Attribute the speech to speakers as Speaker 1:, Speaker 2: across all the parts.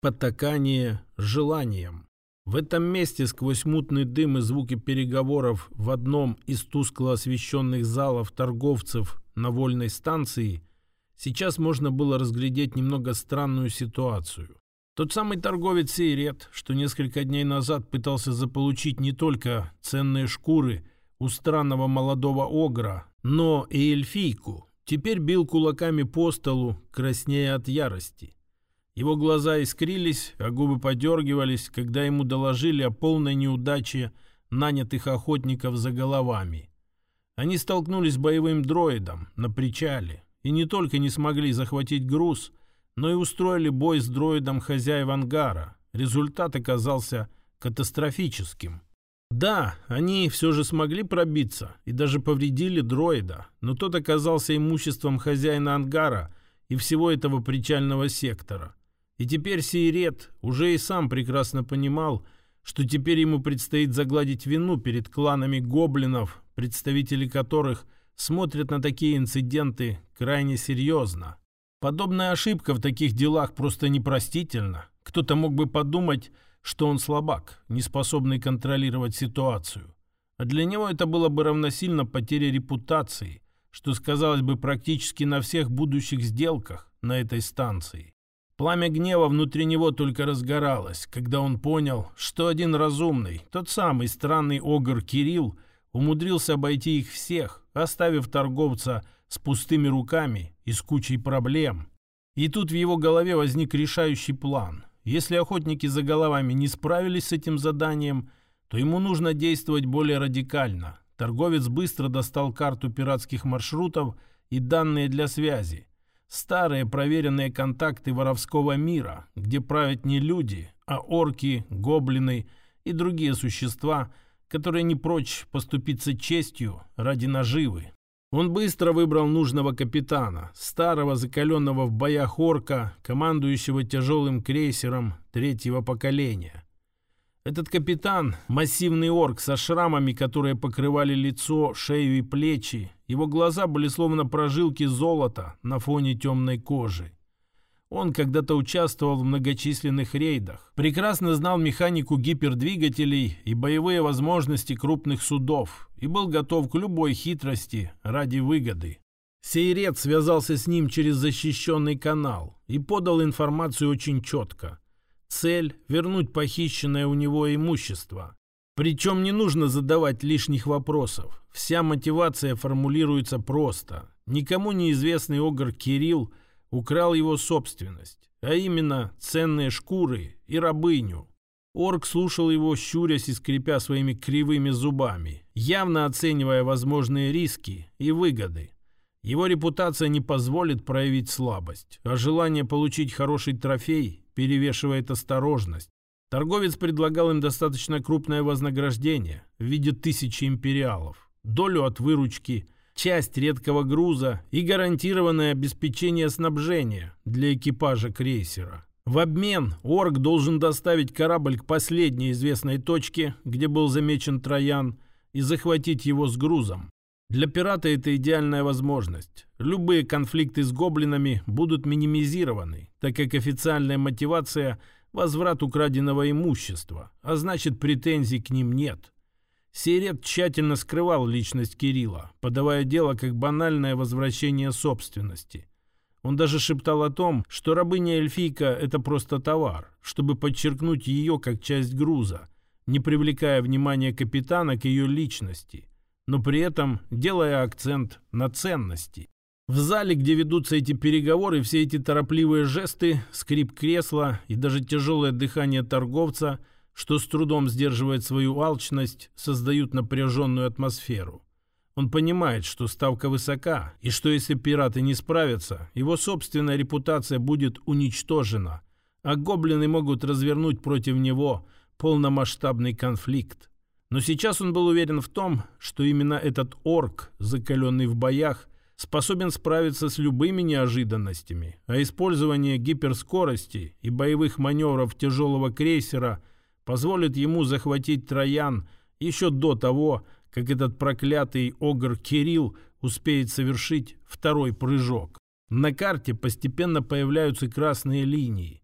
Speaker 1: Потакание желанием. В этом месте сквозь мутный дым и звуки переговоров в одном из тускло освещенных залов торговцев на вольной станции сейчас можно было разглядеть немного странную ситуацию. Тот самый торговец Сейрет, что несколько дней назад пытался заполучить не только ценные шкуры у странного молодого огра, но и эльфийку, теперь бил кулаками по столу, краснея от ярости. Его глаза искрились, а губы подергивались, когда ему доложили о полной неудаче нанятых охотников за головами. Они столкнулись с боевым дроидом на причале и не только не смогли захватить груз, но и устроили бой с дроидом хозяев ангара. Результат оказался катастрофическим. Да, они все же смогли пробиться и даже повредили дроида, но тот оказался имуществом хозяина ангара и всего этого причального сектора. И теперь Сейрет уже и сам прекрасно понимал, что теперь ему предстоит загладить вину перед кланами гоблинов, представители которых смотрят на такие инциденты крайне серьезно. Подобная ошибка в таких делах просто непростительна. Кто-то мог бы подумать, что он слабак, не способный контролировать ситуацию. А для него это было бы равносильно потере репутации, что сказалось бы практически на всех будущих сделках на этой станции. Пламя гнева внутри него только разгоралось, когда он понял, что один разумный, тот самый странный огр Кирилл, умудрился обойти их всех, оставив торговца с пустыми руками и с кучей проблем. И тут в его голове возник решающий план. Если охотники за головами не справились с этим заданием, то ему нужно действовать более радикально. Торговец быстро достал карту пиратских маршрутов и данные для связи. Старые проверенные контакты воровского мира, где правят не люди, а орки, гоблины и другие существа, которые не прочь поступиться честью ради наживы. Он быстро выбрал нужного капитана, старого закаленного в боях орка, командующего тяжелым крейсером третьего поколения. Этот капитан – массивный орк со шрамами, которые покрывали лицо, шею и плечи. Его глаза были словно прожилки золота на фоне темной кожи. Он когда-то участвовал в многочисленных рейдах, прекрасно знал механику гипердвигателей и боевые возможности крупных судов и был готов к любой хитрости ради выгоды. Сейрет связался с ним через защищенный канал и подал информацию очень четко. Цель – вернуть похищенное у него имущество. Причем не нужно задавать лишних вопросов. Вся мотивация формулируется просто. Никому неизвестный огр Кирилл украл его собственность, а именно ценные шкуры и рабыню. Орк слушал его, щурясь и скрипя своими кривыми зубами, явно оценивая возможные риски и выгоды. Его репутация не позволит проявить слабость, а желание получить хороший трофей перевешивает осторожность. Торговец предлагал им достаточно крупное вознаграждение в виде 1000 империалов, долю от выручки, часть редкого груза и гарантированное обеспечение снабжения для экипажа крейсера. В обмен орк должен доставить корабль к последней известной точке, где был замечен Троян, и захватить его с грузом. Для пирата это идеальная возможность. Любые конфликты с гоблинами будут минимизированы, так как официальная мотивация – возврат украденного имущества, а значит претензий к ним нет. Сейрет тщательно скрывал личность Кирилла, подавая дело как банальное возвращение собственности. Он даже шептал о том, что рабыня-эльфийка – это просто товар, чтобы подчеркнуть ее как часть груза, не привлекая внимания капитана к ее личности, но при этом делая акцент на ценности. В зале, где ведутся эти переговоры, все эти торопливые жесты, скрип кресла и даже тяжелое дыхание торговца, что с трудом сдерживает свою алчность, создают напряженную атмосферу. Он понимает, что ставка высока, и что если пираты не справятся, его собственная репутация будет уничтожена, а гоблины могут развернуть против него полномасштабный конфликт. Но сейчас он был уверен в том, что именно этот орк, закаленный в боях, способен справиться с любыми неожиданностями, а использование гиперскорости и боевых маневров тяжелого крейсера позволит ему захватить Троян еще до того, как этот проклятый огр Кирилл успеет совершить второй прыжок. На карте постепенно появляются красные линии.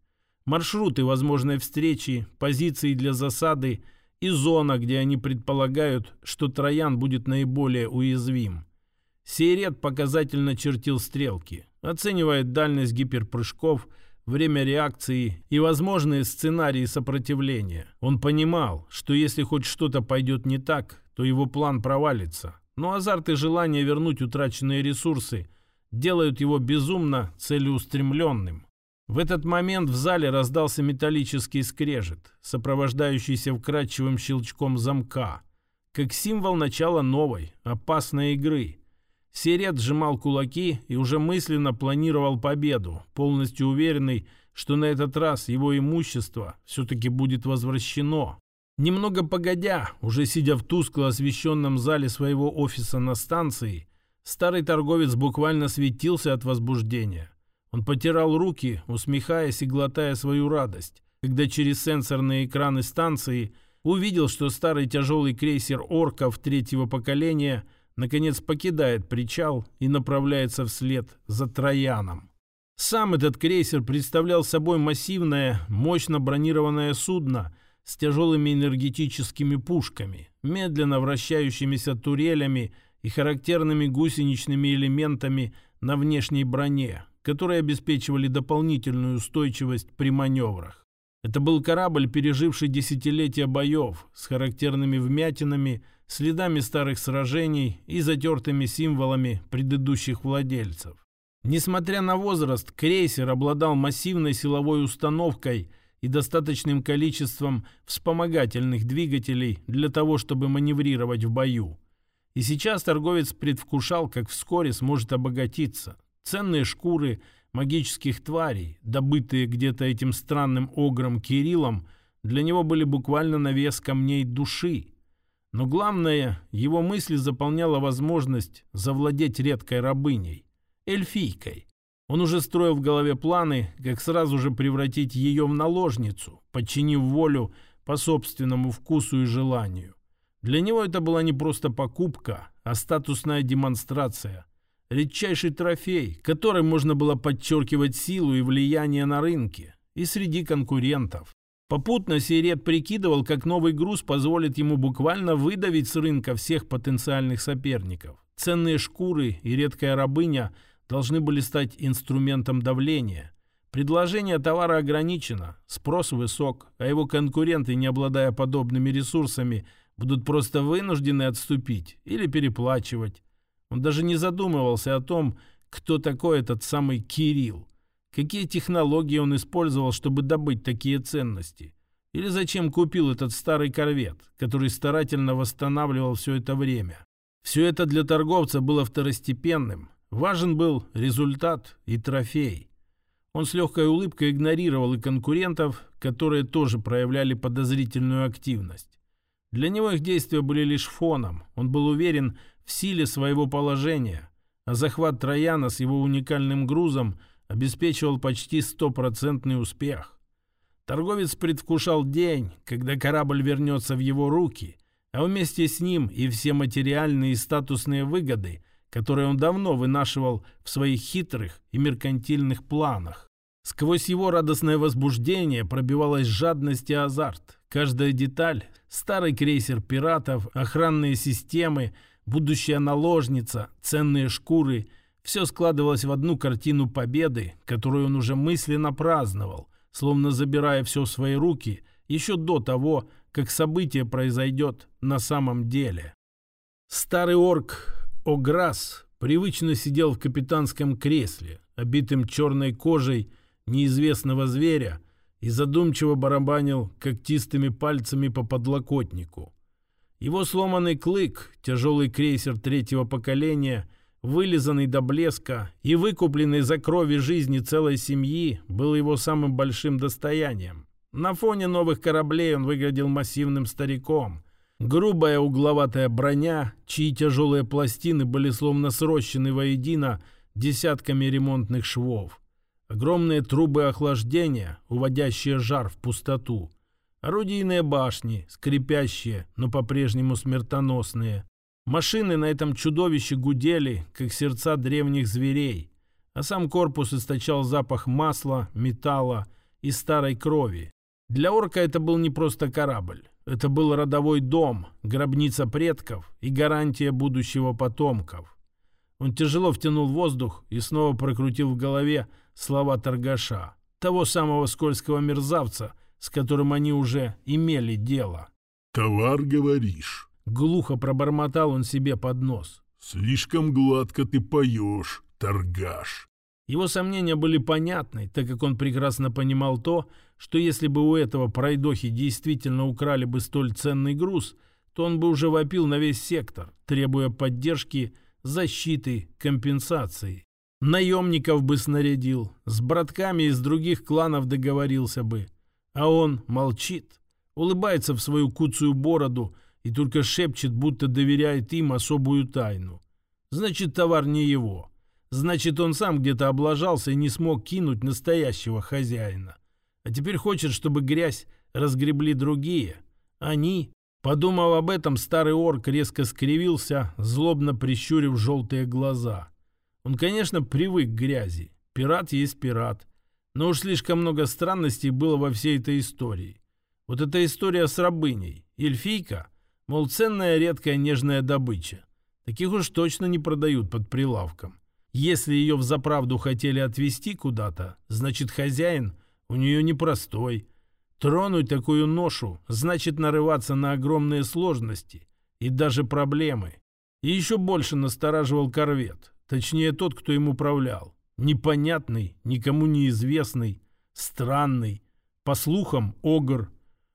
Speaker 1: маршруты возможной встречи, позиции для засады и зона, где они предполагают, что Троян будет наиболее уязвим. Сейрет показательно чертил стрелки, оценивая дальность гиперпрыжков, время реакции и возможные сценарии сопротивления. Он понимал, что если хоть что-то пойдет не так, то его план провалится. Но азарт и желание вернуть утраченные ресурсы делают его безумно целеустремленным. В этот момент в зале раздался металлический скрежет, сопровождающийся вкрадчивым щелчком замка, как символ начала новой, опасной игры. Сейрет сжимал кулаки и уже мысленно планировал победу, полностью уверенный, что на этот раз его имущество все-таки будет возвращено. Немного погодя, уже сидя в тускло освещенном зале своего офиса на станции, старый торговец буквально светился от возбуждения. Он потирал руки, усмехаясь и глотая свою радость, когда через сенсорные экраны станции увидел, что старый тяжелый крейсер «Орков» третьего поколения наконец покидает причал и направляется вслед за Трояном. Сам этот крейсер представлял собой массивное, мощно бронированное судно с тяжелыми энергетическими пушками, медленно вращающимися турелями и характерными гусеничными элементами на внешней броне, которые обеспечивали дополнительную устойчивость при маневрах. Это был корабль, переживший десятилетия боев, с характерными вмятинами, следами старых сражений и затертыми символами предыдущих владельцев. Несмотря на возраст, крейсер обладал массивной силовой установкой и достаточным количеством вспомогательных двигателей для того, чтобы маневрировать в бою. И сейчас торговец предвкушал, как вскоре сможет обогатиться. Ценные шкуры магических тварей, добытые где-то этим странным огром Кириллом, для него были буквально на вес камней души. Но главное, его мысли заполняла возможность завладеть редкой рабыней, эльфийкой. Он уже строил в голове планы, как сразу же превратить ее в наложницу, подчинив волю по собственному вкусу и желанию. Для него это была не просто покупка, а статусная демонстрация. Редчайший трофей, которым можно было подчеркивать силу и влияние на рынке и среди конкурентов. Попутно Сейрет прикидывал, как новый груз позволит ему буквально выдавить с рынка всех потенциальных соперников. Ценные шкуры и редкая рабыня должны были стать инструментом давления. Предложение товара ограничено, спрос высок, а его конкуренты, не обладая подобными ресурсами, будут просто вынуждены отступить или переплачивать. Он даже не задумывался о том, кто такой этот самый Кирилл. Какие технологии он использовал, чтобы добыть такие ценности? Или зачем купил этот старый корвет, который старательно восстанавливал все это время? Все это для торговца было второстепенным. Важен был результат и трофей. Он с легкой улыбкой игнорировал и конкурентов, которые тоже проявляли подозрительную активность. Для него их действия были лишь фоном. Он был уверен в силе своего положения, а захват Трояна с его уникальным грузом обеспечивал почти 100% успех. Торговец предвкушал день, когда корабль вернется в его руки, а вместе с ним и все материальные и статусные выгоды, которые он давно вынашивал в своих хитрых и меркантильных планах. Сквозь его радостное возбуждение пробивалась жадность и азарт. Каждая деталь – старый крейсер пиратов, охранные системы, будущая наложница, ценные шкуры – все складывалось в одну картину победы, которую он уже мысленно праздновал, словно забирая все в свои руки еще до того, как событие произойдет на самом деле. Старый орк Ограс привычно сидел в капитанском кресле, обитым черной кожей неизвестного зверя, и задумчиво барабанил когтистыми пальцами по подлокотнику. Его сломанный клык, тяжелый крейсер третьего поколения, вылизанный до блеска и выкупленный за кровь и жизни целой семьи, был его самым большим достоянием. На фоне новых кораблей он выглядел массивным стариком. Грубая угловатая броня, чьи тяжелые пластины были словно срощены воедино десятками ремонтных швов. Огромные трубы охлаждения, уводящие жар в пустоту. Орудийные башни, скрипящие, но по-прежнему смертоносные. Машины на этом чудовище гудели, как сердца древних зверей, а сам корпус источал запах масла, металла и старой крови. Для орка это был не просто корабль. Это был родовой дом, гробница предков и гарантия будущего потомков. Он тяжело втянул воздух и снова прокрутил в голове слова торгаша, того самого скользкого мерзавца, с которым они уже имели дело.
Speaker 2: «Товар, говоришь?»
Speaker 1: Глухо пробормотал он себе под нос.
Speaker 2: «Слишком гладко ты поешь, торгаш».
Speaker 1: Его сомнения были понятны, так как он прекрасно понимал то, что если бы у этого пройдохи действительно украли бы столь ценный груз, то он бы уже вопил на весь сектор, требуя поддержки, защиты, компенсации. Наемников бы снарядил, с братками из других кланов договорился бы. А он молчит, улыбается в свою куцую бороду и только шепчет, будто доверяет им особую тайну. Значит, товар не его. Значит, он сам где-то облажался и не смог кинуть настоящего хозяина. А теперь хочет, чтобы грязь разгребли другие. Они... Подумав об этом, старый орк резко скривился, злобно прищурив желтые глаза. Он, конечно, привык к грязи. Пират есть пират. Но уж слишком много странностей было во всей этой истории. Вот эта история с рабыней. Эльфийка, мол, ценная, редкая, нежная добыча. Таких уж точно не продают под прилавком. Если ее взаправду хотели отвезти куда-то, значит, хозяин у нее непростой. Тронуть такую ношу значит нарываться на огромные сложности и даже проблемы. И еще больше настораживал корвет, точнее тот, кто им управлял. Непонятный, никому неизвестный, странный. По слухам, огр.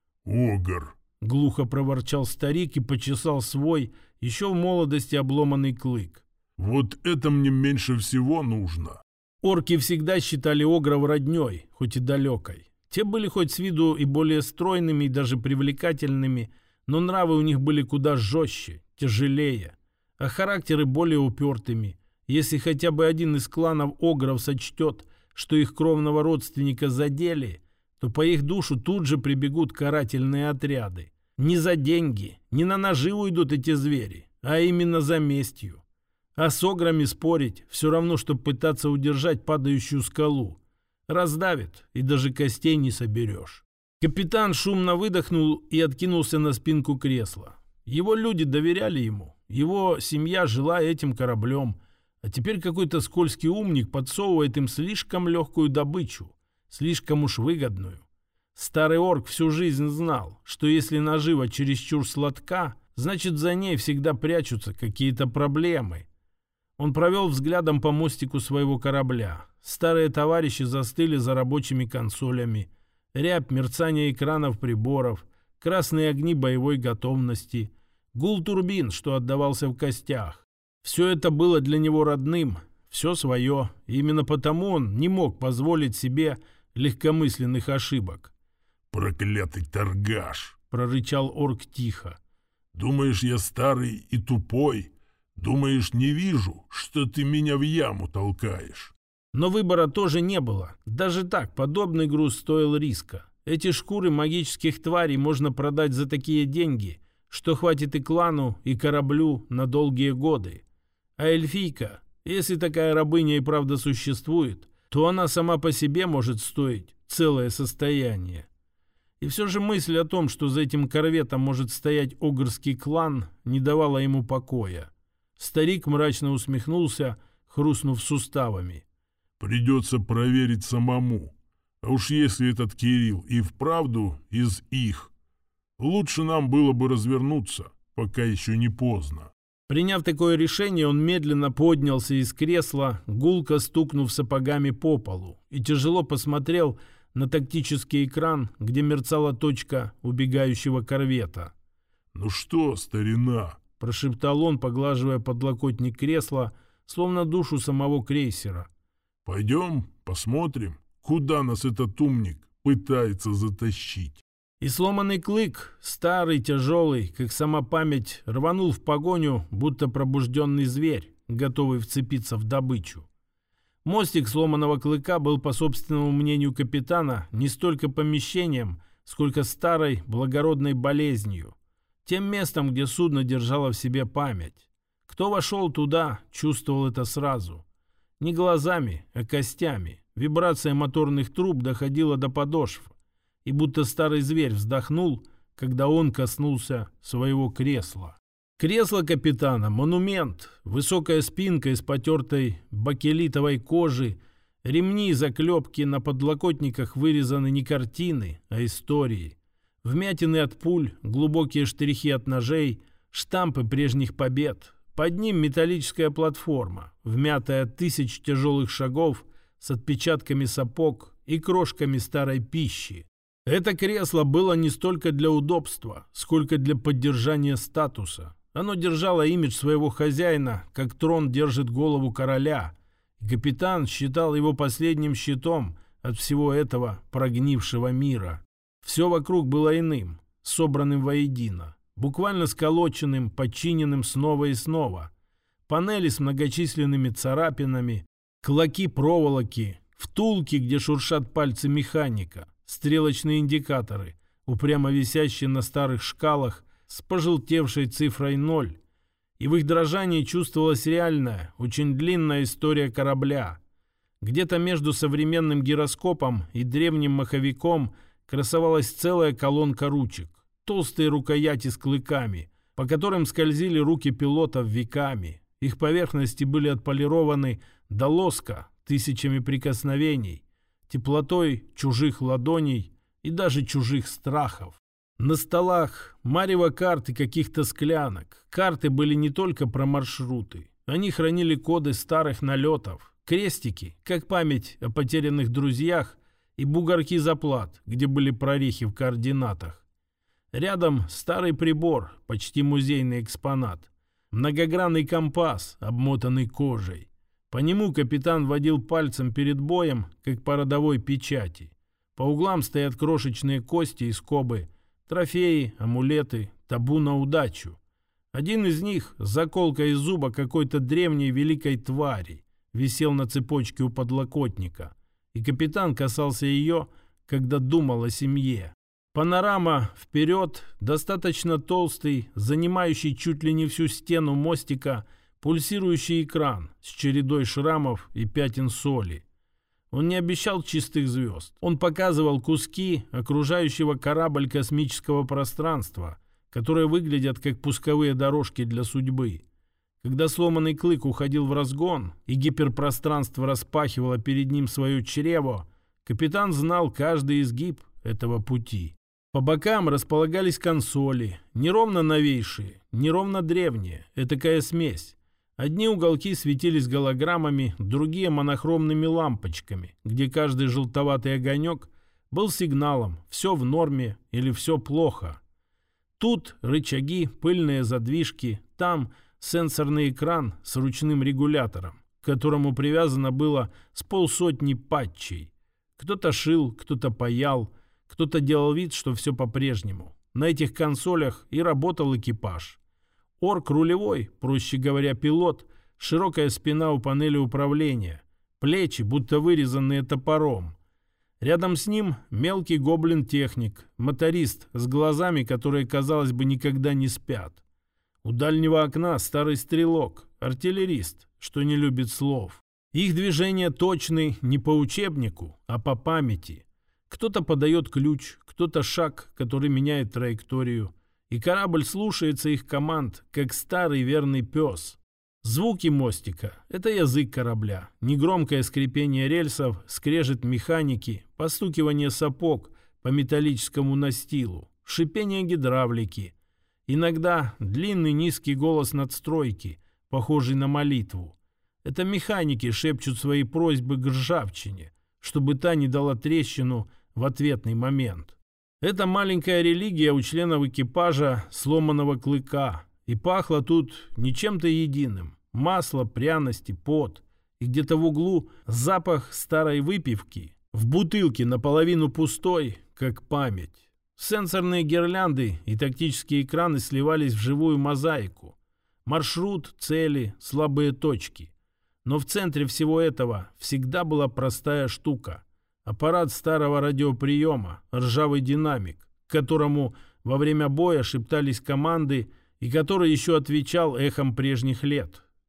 Speaker 2: «Огр»,
Speaker 1: — глухо проворчал старик и почесал свой, еще в молодости обломанный клык.
Speaker 2: «Вот это мне меньше всего нужно».
Speaker 1: Орки всегда считали огров родней, хоть и далекой. Те были хоть с виду и более стройными, и даже привлекательными, но нравы у них были куда жестче, тяжелее, а характеры более упертыми. Если хотя бы один из кланов огров сочтет, что их кровного родственника задели, то по их душу тут же прибегут карательные отряды. Не за деньги, не на ножи уйдут эти звери, а именно за местью. А с ограми спорить все равно, что пытаться удержать падающую скалу. Раздавит, и даже костей не соберешь. Капитан шумно выдохнул и откинулся на спинку кресла. Его люди доверяли ему. Его семья жила этим кораблем. А теперь какой-то скользкий умник подсовывает им слишком легкую добычу. Слишком уж выгодную. Старый орк всю жизнь знал, что если нажива чересчур сладка, значит, за ней всегда прячутся какие-то проблемы. Он провел взглядом по мостику своего корабля. Старые товарищи застыли за рабочими консолями. Рябь, мерцание экранов приборов, красные огни боевой готовности, гул турбин, что отдавался в костях. Все это было для него родным, все свое. И именно потому он не мог позволить себе легкомысленных ошибок.
Speaker 2: «Проклятый торгаш!» —
Speaker 1: прорычал орк тихо.
Speaker 2: «Думаешь, я старый и тупой? Думаешь, не вижу, что ты меня в яму толкаешь?»
Speaker 1: Но выбора тоже не было. Даже так, подобный груз стоил риска. Эти шкуры магических тварей можно продать за такие деньги, что хватит и клану, и кораблю на долгие годы. А эльфийка, если такая рабыня и правда существует, то она сама по себе может стоить целое состояние. И все же мысль о том, что за этим корветом может стоять огрский клан, не давала ему покоя. Старик мрачно усмехнулся, хрустнув суставами.
Speaker 2: «Придется проверить самому. А уж если этот Кирилл и вправду из их, лучше нам было бы развернуться, пока еще не поздно».
Speaker 1: Приняв такое решение, он медленно поднялся из кресла, гулко стукнув сапогами по полу, и тяжело посмотрел на тактический экран, где мерцала точка убегающего корвета.
Speaker 2: «Ну что, старина?»
Speaker 1: — прошептал он, поглаживая подлокотник кресла, словно душу самого крейсера.
Speaker 2: «Пойдем, посмотрим, куда нас этот умник пытается затащить».
Speaker 1: И сломанный клык, старый, тяжелый, как сама память, рванул в погоню, будто пробужденный зверь, готовый вцепиться в добычу. Мостик сломанного клыка был, по собственному мнению капитана, не столько помещением, сколько старой благородной болезнью. Тем местом, где судно держало в себе память. Кто вошел туда, чувствовал это сразу. Не глазами, а костями. вибрация моторных труб доходила до подошв, и будто старый зверь вздохнул, когда он коснулся своего кресла. Кресло капитана — монумент, высокая спинка из потертой бакелитовой кожи, ремни и заклепки на подлокотниках вырезаны не картины, а истории. Вмятины от пуль, глубокие штрихи от ножей, штампы прежних побед. Под ним металлическая платформа, вмятая от тысяч тяжелых шагов с отпечатками сапог и крошками старой пищи. Это кресло было не столько для удобства, сколько для поддержания статуса. Оно держало имидж своего хозяина, как трон держит голову короля. И капитан считал его последним щитом от всего этого прогнившего мира. Все вокруг было иным, собранным воедино, буквально сколоченным, подчиненным снова и снова. Панели с многочисленными царапинами, клоки проволоки, втулки, где шуршат пальцы механика, стрелочные индикаторы, упрямо висящие на старых шкалах с пожелтевшей цифрой 0. И в их дрожании чувствовалась реальная, очень длинная история корабля. Где-то между современным гироскопом и древним маховиком красовалась целая колонка ручек, толстые рукояти с клыками, по которым скользили руки пилотов веками. Их поверхности были отполированы до лоска тысячами прикосновений, теплотой чужих ладоней и даже чужих страхов. На столах марево карт и каких-то склянок. Карты были не только про маршруты. Они хранили коды старых налетов, крестики, как память о потерянных друзьях, и бугорки заплат, где были прорехи в координатах. Рядом старый прибор, почти музейный экспонат. Многогранный компас, обмотанный кожей. По нему капитан водил пальцем перед боем, как по родовой печати. По углам стоят крошечные кости и скобы, трофеи, амулеты, табу на удачу. Один из них, заколка из зуба какой-то древней великой твари, висел на цепочке у подлокотника, и капитан касался ее, когда думал о семье. Панорама вперед, достаточно толстый, занимающий чуть ли не всю стену мостика, пульсирующий экран с чередой шрамов и пятен соли. Он не обещал чистых звезд. Он показывал куски окружающего корабль космического пространства, которые выглядят как пусковые дорожки для судьбы. Когда сломанный клык уходил в разгон и гиперпространство распахивало перед ним свое чрево, капитан знал каждый изгиб этого пути. По бокам располагались консоли, неровно новейшие, неровно древние, этакая смесь. Одни уголки светились голограммами, другие монохромными лампочками, где каждый желтоватый огонек был сигналом «все в норме» или «все плохо». Тут рычаги, пыльные задвижки, там сенсорный экран с ручным регулятором, к которому привязано было с полсотни патчей. Кто-то шил, кто-то паял, кто-то делал вид, что все по-прежнему. На этих консолях и работал экипаж. Орк рулевой, проще говоря, пилот, широкая спина у панели управления, плечи, будто вырезанные топором. Рядом с ним мелкий гоблин-техник, моторист с глазами, которые, казалось бы, никогда не спят. У дальнего окна старый стрелок, артиллерист, что не любит слов. Их движения точны не по учебнику, а по памяти. Кто-то подает ключ, кто-то шаг, который меняет траекторию. И корабль слушается их команд, как старый верный пес. Звуки мостика — это язык корабля. Негромкое скрипение рельсов, скрежет механики, постукивание сапог по металлическому настилу, шипение гидравлики. Иногда длинный низкий голос надстройки, похожий на молитву. Это механики шепчут свои просьбы к ржавчине, чтобы та не дала трещину в ответный момент. Это маленькая религия у членов экипажа сломанного клыка. И пахло тут не чем-то единым. Масло, пряности, пот. И где-то в углу запах старой выпивки. В бутылке наполовину пустой, как память. Сенсорные гирлянды и тактические экраны сливались в живую мозаику. Маршрут, цели, слабые точки. Но в центре всего этого всегда была простая штука. Аппарат старого радиоприема, ржавый динамик, к которому во время боя шептались команды и который еще отвечал эхом прежних лет.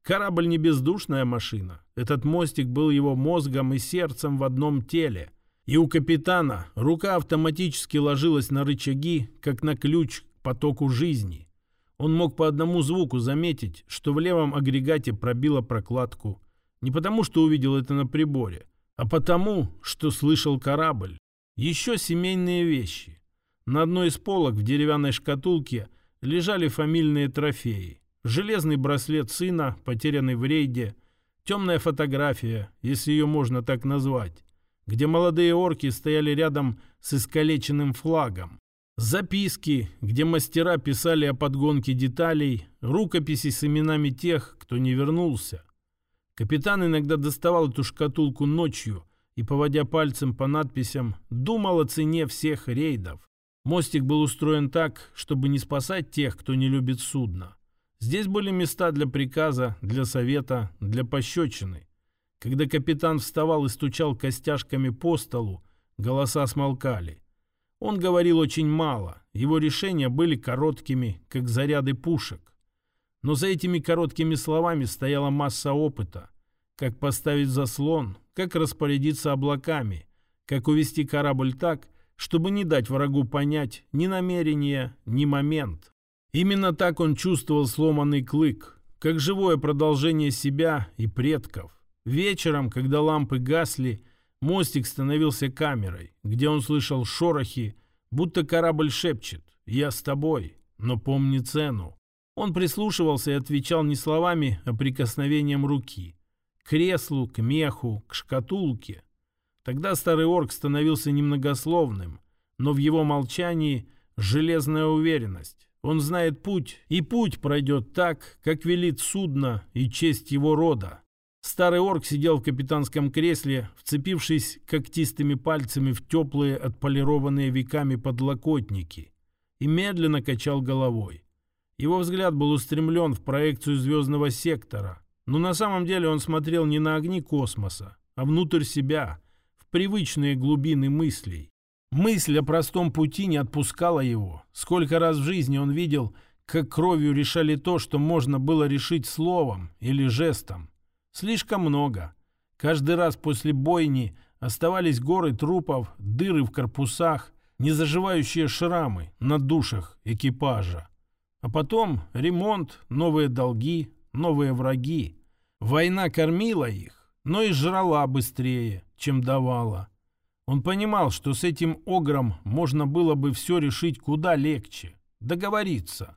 Speaker 1: Корабль не бездушная машина. Этот мостик был его мозгом и сердцем в одном теле. И у капитана рука автоматически ложилась на рычаги, как на ключ к потоку жизни. Он мог по одному звуку заметить, что в левом агрегате пробило прокладку. Не потому, что увидел это на приборе, а потому, что слышал корабль. Еще семейные вещи. На одной из полок в деревянной шкатулке лежали фамильные трофеи. Железный браслет сына, потерянный в рейде, темная фотография, если ее можно так назвать, где молодые орки стояли рядом с искалеченным флагом. Записки, где мастера писали о подгонке деталей, рукописи с именами тех, кто не вернулся. Капитан иногда доставал эту шкатулку ночью и, поводя пальцем по надписям, думал о цене всех рейдов. Мостик был устроен так, чтобы не спасать тех, кто не любит судно. Здесь были места для приказа, для совета, для пощечины. Когда капитан вставал и стучал костяшками по столу, голоса смолкали. Он говорил очень мало, его решения были короткими, как заряды пушек. Но за этими короткими словами стояла масса опыта. Как поставить заслон, как распорядиться облаками, как увести корабль так, чтобы не дать врагу понять ни намерение, ни момент. Именно так он чувствовал сломанный клык, как живое продолжение себя и предков. Вечером, когда лампы гасли, мостик становился камерой, где он слышал шорохи, будто корабль шепчет «Я с тобой, но помни цену». Он прислушивался и отвечал не словами, а прикосновением руки. К креслу, к меху, к шкатулке. Тогда старый орк становился немногословным, но в его молчании железная уверенность. Он знает путь, и путь пройдет так, как велит судно и честь его рода. Старый орк сидел в капитанском кресле, вцепившись когтистыми пальцами в теплые, отполированные веками подлокотники, и медленно качал головой. Его взгляд был устремлен в проекцию звездного сектора, но на самом деле он смотрел не на огни космоса, а внутрь себя, в привычные глубины мыслей. Мысль о простом пути не отпускала его. Сколько раз в жизни он видел, как кровью решали то, что можно было решить словом или жестом. Слишком много. Каждый раз после бойни оставались горы трупов, дыры в корпусах, незаживающие шрамы на душах экипажа. А потом ремонт, новые долги, новые враги. Война кормила их, но и жрала быстрее, чем давала. Он понимал, что с этим огром можно было бы все решить куда легче. Договориться.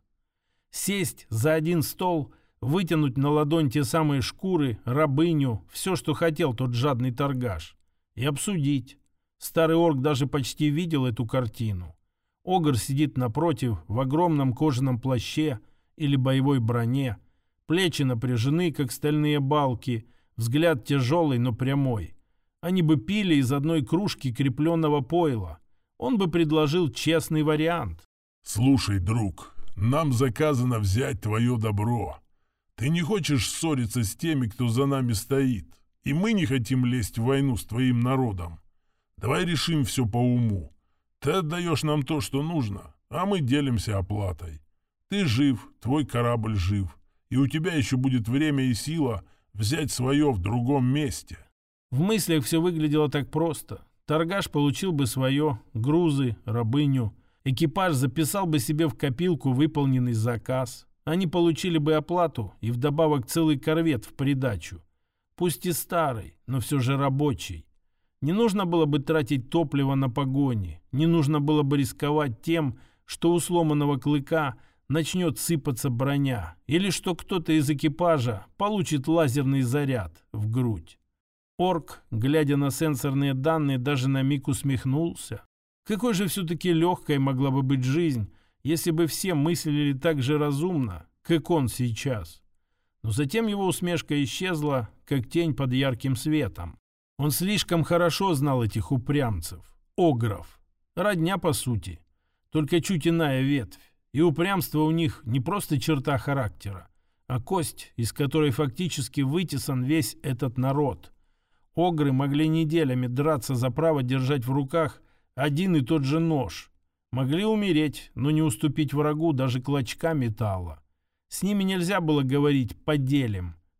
Speaker 1: Сесть за один стол, вытянуть на ладонь те самые шкуры, рабыню, все, что хотел тот жадный торгаш. И обсудить. Старый орк даже почти видел эту картину. Огр сидит напротив в огромном кожаном плаще или боевой броне. Плечи напряжены, как стальные балки, взгляд тяжелый, но прямой. Они бы пили из одной кружки крепленного пойла. Он бы предложил честный вариант.
Speaker 2: «Слушай, друг, нам заказано взять твое добро. Ты не хочешь ссориться с теми, кто за нами стоит, и мы не хотим лезть в войну с твоим народом. Давай решим все по уму. Ты отдаешь нам то, что нужно, а мы делимся оплатой. Ты жив, твой корабль жив, и у тебя еще будет время и сила взять свое в другом месте».
Speaker 1: В мыслях все выглядело так просто. Торгаш получил бы свое, грузы, рабыню. Экипаж записал бы себе в копилку выполненный заказ. Они получили бы оплату и вдобавок целый корвет в придачу. Пусть и старый, но все же рабочий. Не нужно было бы тратить топливо на погони. Не нужно было бы рисковать тем, что у сломанного клыка начнет сыпаться броня, или что кто-то из экипажа получит лазерный заряд в грудь. Орк, глядя на сенсорные данные, даже на миг усмехнулся. Какой же все-таки легкой могла бы быть жизнь, если бы все мыслили так же разумно, как он сейчас. Но затем его усмешка исчезла, как тень под ярким светом. Он слишком хорошо знал этих упрямцев, огров. Родня, по сути, только чуть иная ветвь. И упрямство у них не просто черта характера, а кость, из которой фактически вытесан весь этот народ. Огры могли неделями драться за право держать в руках один и тот же нож. Могли умереть, но не уступить врагу даже клочка металла. С ними нельзя было говорить «поделим».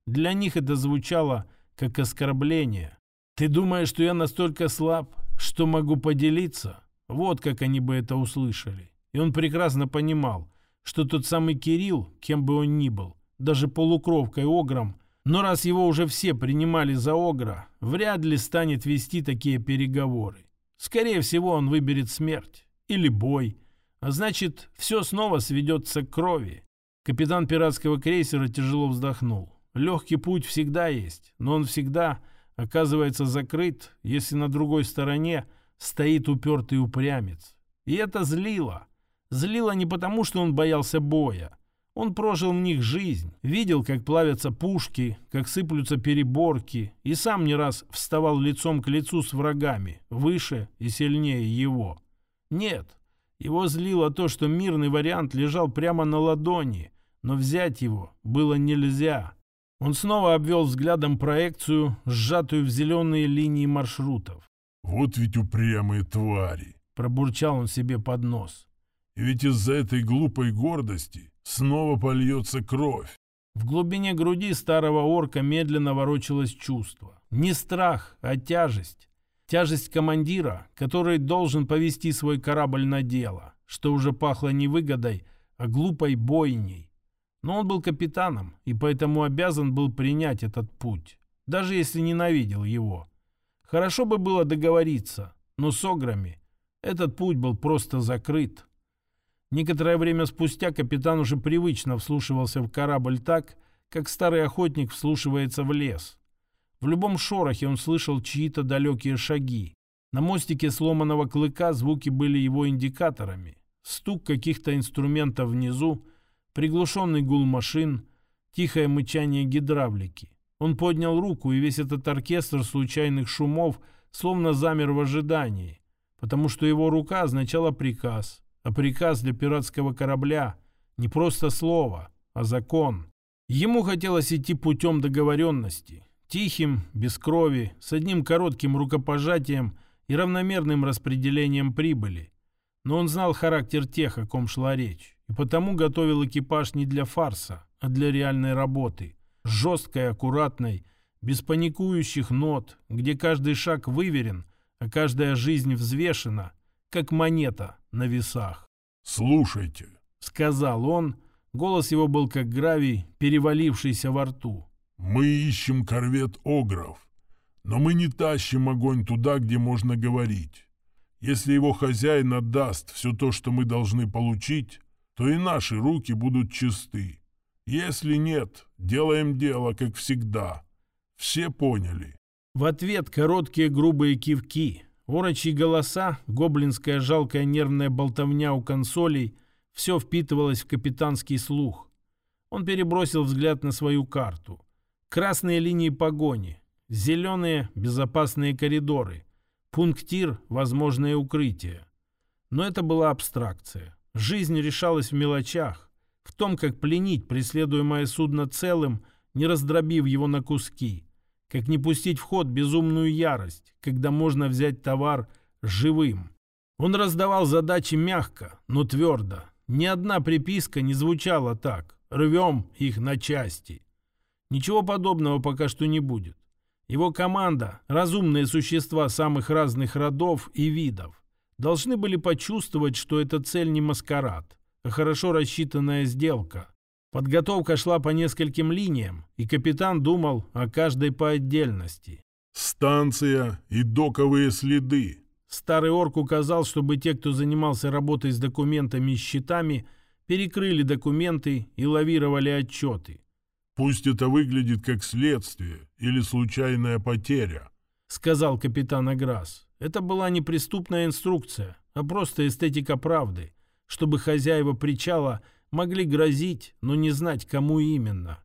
Speaker 1: Для них это звучало как оскорбление. «Ты думаешь, что я настолько слаб, что могу поделиться?» Вот как они бы это услышали. И он прекрасно понимал, что тот самый Кирилл, кем бы он ни был, даже полукровкой огром, но раз его уже все принимали за огра, вряд ли станет вести такие переговоры. Скорее всего, он выберет смерть или бой, а значит, все снова сведется к крови. Капитан пиратского крейсера тяжело вздохнул. Легкий путь всегда есть, но он всегда оказывается закрыт, если на другой стороне стоит упертый упрямец. И это злило. Злило не потому, что он боялся боя. Он прожил в них жизнь, видел, как плавятся пушки, как сыплются переборки, и сам не раз вставал лицом к лицу с врагами, выше и сильнее его. Нет, его злило то, что мирный вариант лежал прямо на ладони, но взять его было нельзя. Он снова обвел взглядом проекцию, сжатую в зеленые линии маршрутов.
Speaker 2: «Вот ведь упрямые твари!» —
Speaker 1: пробурчал он себе под нос.
Speaker 2: «И ведь из-за этой глупой гордости снова польется кровь!»
Speaker 1: В глубине груди старого орка медленно ворочалось чувство. Не страх, а тяжесть. Тяжесть командира, который должен повести свой корабль на дело, что уже пахло не выгодой, а глупой бойней. Но он был капитаном, и поэтому обязан был принять этот путь, даже если ненавидел его. Хорошо бы было договориться, но с ограми этот путь был просто закрыт. Некоторое время спустя капитан уже привычно вслушивался в корабль так, как старый охотник вслушивается в лес. В любом шорохе он слышал чьи-то далекие шаги. На мостике сломанного клыка звуки были его индикаторами. Стук каких-то инструментов внизу, приглушенный гул машин, тихое мычание гидравлики. Он поднял руку, и весь этот оркестр случайных шумов словно замер в ожидании, потому что его рука означала приказ, а приказ для пиратского корабля не просто слово, а закон. Ему хотелось идти путем договоренности, тихим, без крови, с одним коротким рукопожатием и равномерным распределением прибыли. Но он знал характер тех, о ком шла речь, и потому готовил экипаж не для фарса, а для реальной работы, жесткой, аккуратной, без паникующих нот, где каждый шаг выверен, а каждая жизнь взвешена, как монета на весах.
Speaker 2: «Слушайте»,
Speaker 1: — сказал он, голос его был как гравий, перевалившийся во рту.
Speaker 2: «Мы ищем корвет огров, но мы не тащим огонь туда, где можно говорить. Если его хозяин отдаст все то, что мы должны получить, то и наши руки будут чисты. Если нет, делаем дело, как всегда. Все поняли?»
Speaker 1: В ответ короткие грубые кивки, орочьи голоса, гоблинская жалкая нервная болтовня у консолей — все впитывалось в капитанский слух. Он перебросил взгляд на свою карту. Красные линии погони, зеленые безопасные коридоры, пунктир — возможное укрытие. Но это была абстракция. Жизнь решалась в мелочах, в том, как пленить преследуемое судно целым, не раздробив его на куски, как не пустить в ход безумную ярость, когда можно взять товар живым. Он раздавал задачи мягко, но твердо. Ни одна приписка не звучала так: «Рвем их на части». Ничего подобного пока что не будет. Его команда, разумные существа самых разных родов и видов, должны были почувствовать, что эта цель не маскарад, а хорошо рассчитанная сделка. Подготовка шла по нескольким линиям, и капитан думал о каждой по отдельности.
Speaker 2: «Станция и доковые следы».
Speaker 1: Старый орк указал, чтобы те, кто занимался работой с документами и счетами, перекрыли документы и лавировали отчеты.
Speaker 2: «Пусть это выглядит как следствие или случайная потеря»,
Speaker 1: — сказал капитан Аграс. Это была не преступная инструкция, а просто эстетика правды, чтобы хозяева причала могли грозить, но не знать, кому именно.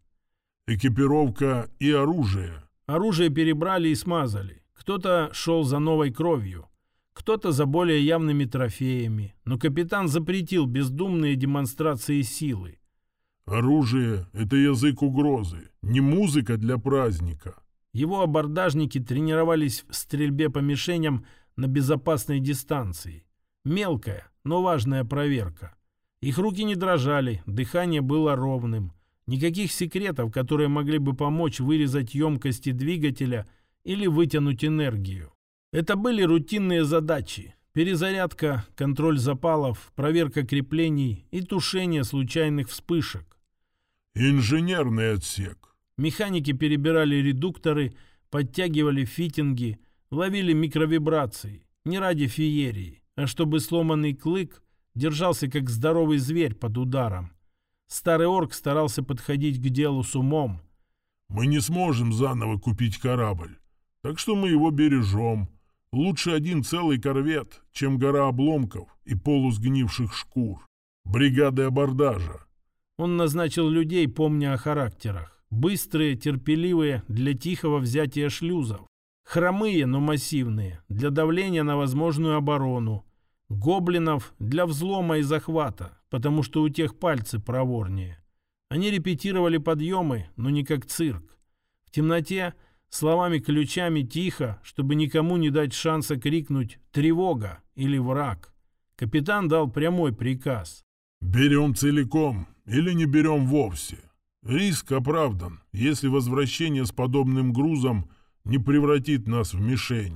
Speaker 2: «Экипировка и оружие».
Speaker 1: Оружие перебрали и смазали. Кто-то шел за новой кровью, кто-то за более явными трофеями, но капитан запретил бездумные демонстрации силы.
Speaker 2: «Оружие — это язык угрозы, не музыка для праздника».
Speaker 1: Его абордажники тренировались в стрельбе по мишеням на безопасной дистанции. Мелкая, но важная проверка. Их руки не дрожали, дыхание было ровным. Никаких секретов, которые могли бы помочь вырезать емкости двигателя или вытянуть энергию. Это были рутинные задачи. Перезарядка, контроль запалов, проверка креплений и тушение случайных вспышек.
Speaker 2: Инженерный отсек.
Speaker 1: Механики перебирали редукторы, подтягивали фитинги, ловили микровибрации. Не ради феерии, а чтобы сломанный клык держался как здоровый зверь под ударом. Старый орк старался подходить к делу с умом.
Speaker 2: Мы не сможем заново купить корабль, так что мы его бережем. Лучше один целый корвет, чем гора обломков и полусгнивших шкур. Бригады абордажа.
Speaker 1: Он назначил людей, помня о характерах. Быстрые, терпеливые, для тихого взятия шлюзов. Хромые, но массивные, для давления на возможную оборону. Гоблинов для взлома и захвата, потому что у тех пальцы проворнее. Они репетировали подъемы, но не как цирк. В темноте, словами-ключами тихо, чтобы никому не дать шанса крикнуть «Тревога!» или «Враг!». Капитан дал прямой приказ.
Speaker 2: «Берем целиком или не берем вовсе. Риск оправдан, если возвращение с подобным грузом не превратит нас в мишень.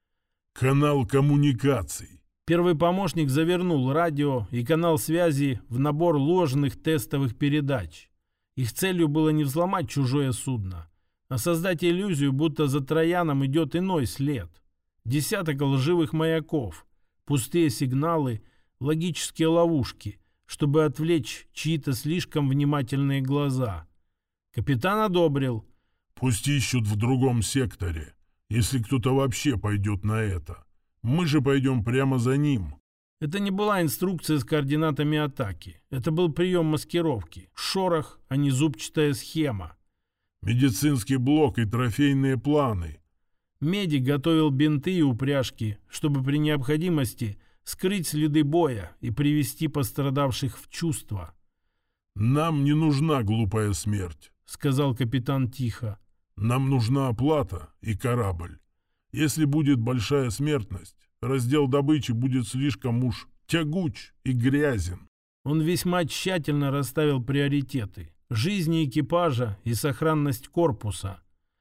Speaker 2: Канал коммуникаций».
Speaker 1: Первый помощник завернул радио и канал связи в набор ложных тестовых передач. Их целью было не взломать чужое судно, а создать иллюзию, будто за Трояном идет иной след. Десяток лживых маяков, пустые сигналы, логические ловушки, чтобы отвлечь чьи-то слишком внимательные глаза. Капитан одобрил.
Speaker 2: «Пусть ищут в другом секторе, если кто-то вообще пойдет на это. Мы же пойдем прямо за ним».
Speaker 1: Это не была инструкция с координатами атаки. Это был прием маскировки. Шорох, а не зубчатая схема.
Speaker 2: «Медицинский блок и трофейные планы».
Speaker 1: Медик готовил бинты и упряжки, чтобы при необходимости скрыть следы боя и привести пострадавших в чувство.
Speaker 2: «Нам не нужна глупая смерть», —
Speaker 1: сказал капитан тихо.
Speaker 2: «Нам нужна оплата и корабль. Если будет большая смертность, раздел добычи будет слишком уж тягуч и грязен».
Speaker 1: Он весьма тщательно расставил приоритеты. Жизни экипажа и сохранность корпуса.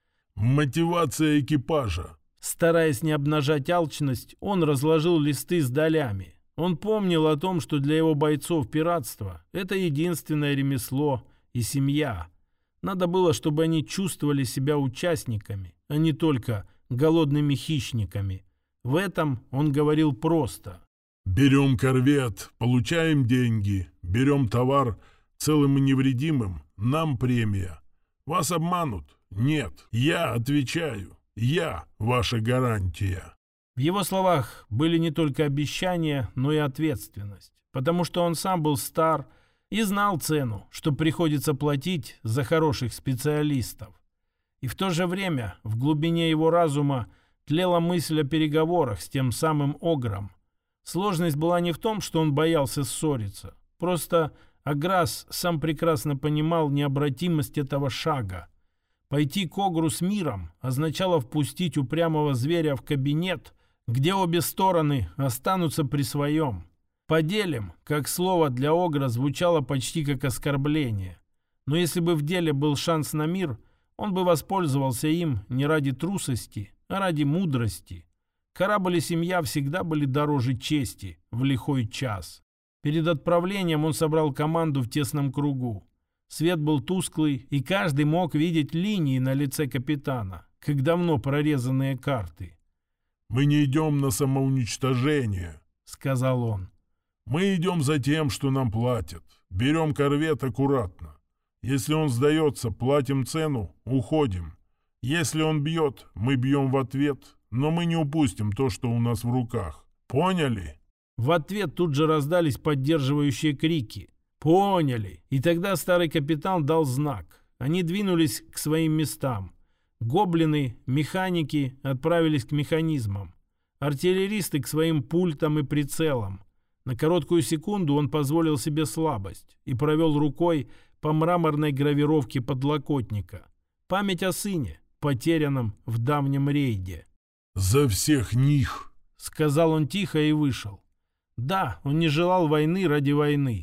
Speaker 2: «Мотивация экипажа».
Speaker 1: Стараясь не обнажать алчность, он разложил листы с долями. Он помнил о том, что для его бойцов пиратство – это единственное ремесло и семья. Надо было, чтобы они чувствовали себя участниками, а не только голодными хищниками. В этом он говорил просто.
Speaker 2: «Берем корвет, получаем деньги. Берем товар целым и невредимым, нам премия. Вас обманут? Нет, я отвечаю. Я ваша гарантия».
Speaker 1: В его словах были не только обещания, но и ответственность, потому что он сам был стар и знал цену, что приходится платить за хороших специалистов. И в то же время в глубине его разума тлела мысль о переговорах с тем самым Огром. Сложность была не в том, что он боялся ссориться. Просто Аграс сам прекрасно понимал необратимость этого шага. Пойти к Огру с миром означало впустить упрямого зверя в кабинет, где обе стороны останутся при своем. «Поделим», как слово для Огра звучало почти как оскорбление. Но если бы в деле был шанс на мир, он бы воспользовался им не ради трусости, а ради мудрости. Корабль и семья всегда были дороже чести в лихой час. Перед отправлением он собрал команду в тесном кругу. Свет был тусклый, и каждый мог видеть линии на лице капитана, как давно прорезанные карты.
Speaker 2: «Мы не идем на самоуничтожение», — сказал он. «Мы идем за тем, что нам платят. Берем корвет аккуратно. Если он сдается, платим цену, уходим. Если он бьет, мы бьем в ответ, но мы не упустим то, что у нас в руках. Поняли?»
Speaker 1: В ответ тут же раздались поддерживающие крики. «Поняли!» И тогда старый капитан дал знак. Они двинулись к своим местам. Гоблины, механики отправились к механизмам. Артиллеристы к своим пультам и прицелам. На короткую секунду он позволил себе слабость и провел рукой по мраморной гравировке подлокотника. Память о сыне, потерянном в давнем рейде.
Speaker 2: «За всех них!»
Speaker 1: — сказал он тихо и вышел. Да, он не желал войны ради войны.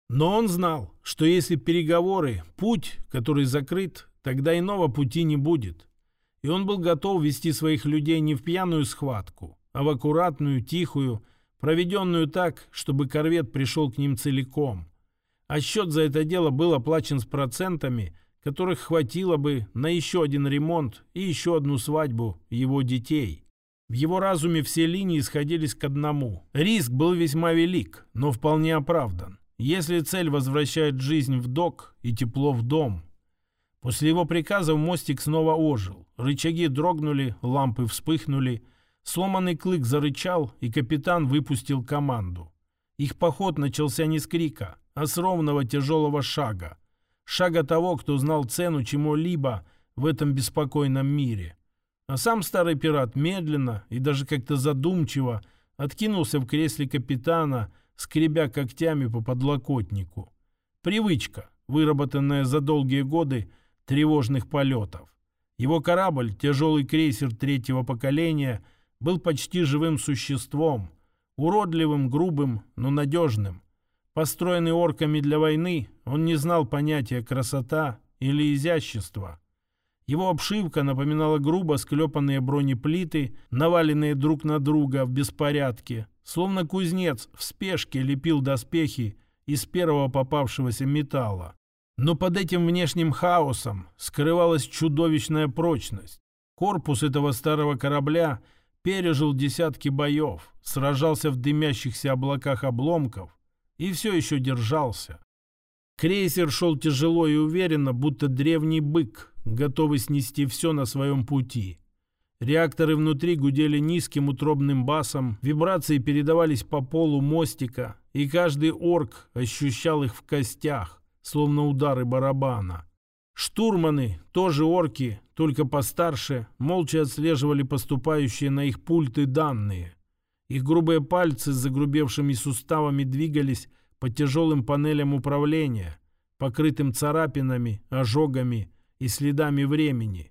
Speaker 1: Но он знал, что если переговоры – путь, который закрыт, тогда иного пути не будет. И он был готов вести своих людей не в пьяную схватку, а в аккуратную, тихую, проведенную так, чтобы корвет пришел к ним целиком. А счет за это дело был оплачен с процентами, которых хватило бы на еще один ремонт и еще одну свадьбу его детей. В его разуме все линии сходились к одному. Риск был весьма велик, но вполне оправдан. Если цель возвращает жизнь в док и тепло в дом. После его приказа мостик снова ожил. Рычаги дрогнули, лампы вспыхнули. Сломанный клык зарычал, и капитан выпустил команду. Их поход начался не с крика, а с ровного тяжелого шага. Шага того, кто знал цену чему-либо в этом беспокойном мире. А сам старый пират медленно и даже как-то задумчиво откинулся в кресле капитана, скребя когтями по подлокотнику. Привычка, выработанная за долгие годы тревожных полетов. Его корабль, тяжелый крейсер третьего поколения, был почти живым существом, уродливым, грубым, но надежным. Построенный орками для войны, он не знал понятия красота или изящество. Его обшивка напоминала грубо склепанные бронеплиты, наваленные друг на друга в беспорядке, словно кузнец в спешке лепил доспехи из первого попавшегося металла. Но под этим внешним хаосом скрывалась чудовищная прочность. Корпус этого старого корабля пережил десятки боев, сражался в дымящихся облаках обломков и все еще держался. Крейсер шел тяжело и уверенно, будто древний бык, готовый снести все на своем пути. Реакторы внутри гудели низким утробным басом, вибрации передавались по полу мостика, и каждый орк ощущал их в костях, словно удары барабана. Штурманы, тоже орки, только постарше, молча отслеживали поступающие на их пульты данные. Их грубые пальцы с загрубевшими суставами двигались по тяжелым панелям управления, покрытым царапинами, ожогами и следами времени.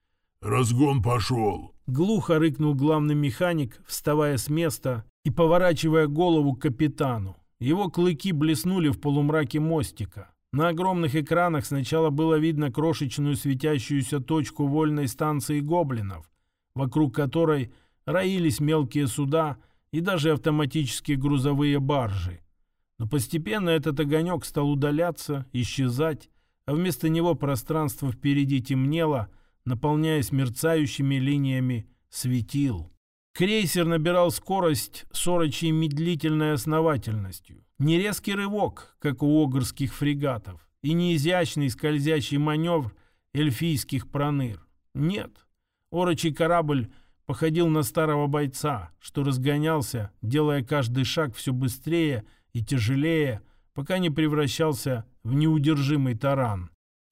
Speaker 2: «Разгон пошел!» —
Speaker 1: глухо рыкнул главный механик, вставая с места и поворачивая голову к капитану. Его клыки блеснули в полумраке мостика. На огромных экранах сначала было видно крошечную светящуюся точку вольной станции гоблинов, вокруг которой роились мелкие суда и даже автоматические грузовые баржи. Но постепенно этот огонек стал удаляться, исчезать, а вместо него пространство впереди темнело, наполняясь мерцающими линиями светил. Крейсер набирал скорость с орочьей медлительной основательностью. Не резкий рывок, как у огрских фрегатов, и не изящный скользящий маневр эльфийских проныр. Нет, орочий корабль походил на старого бойца, что разгонялся, делая каждый шаг все быстрее и тяжелее, пока не превращался в неудержимый таран.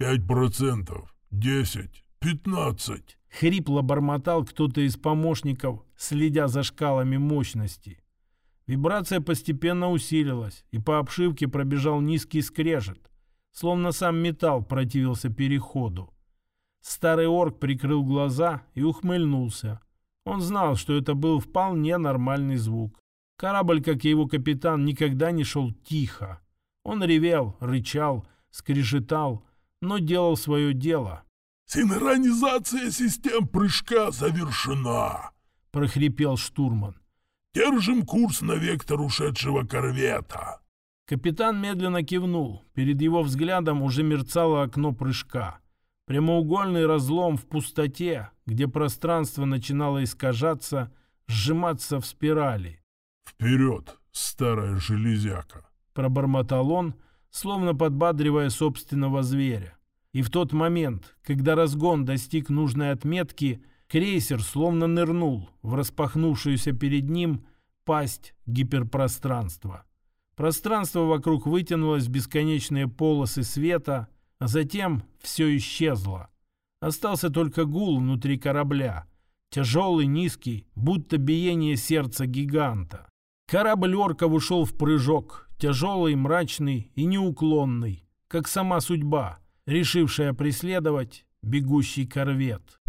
Speaker 2: 5%, 10, 15.
Speaker 1: Хрипло бормотал кто-то из помощников, следя за шкалами мощности. Вибрация постепенно усилилась, и по обшивке пробежал низкий скрежет, словно сам металл противился переходу. Старый орк прикрыл глаза и ухмыльнулся. Он знал, что это был вполне нормальный звук. Корабль, как и его капитан, никогда не шел тихо. Он ревел, рычал, скрежетал, но делал свое дело.
Speaker 2: «Синхронизация систем прыжка завершена!» —
Speaker 1: прохрипел штурман.
Speaker 2: «Держим курс на вектор ушедшего корвета!»
Speaker 1: Капитан медленно кивнул. Перед его взглядом уже мерцало окно прыжка. Прямоугольный разлом в пустоте, где пространство начинало искажаться, сжиматься в спирали.
Speaker 2: «Вперед, старая железяка!» —
Speaker 1: пробормотал он, словно подбадривая собственного зверя. И в тот момент, когда разгон достиг нужной отметки, крейсер словно нырнул в распахнувшуюся перед ним пасть гиперпространства. Пространство вокруг вытянулось в бесконечные полосы света, а затем все исчезло. Остался только гул внутри корабля, тяжелый, низкий, будто биение сердца гиганта. Корабль орков ушел в прыжок, тяжелый, мрачный и неуклонный, как сама судьба, решившая преследовать бегущий корвет.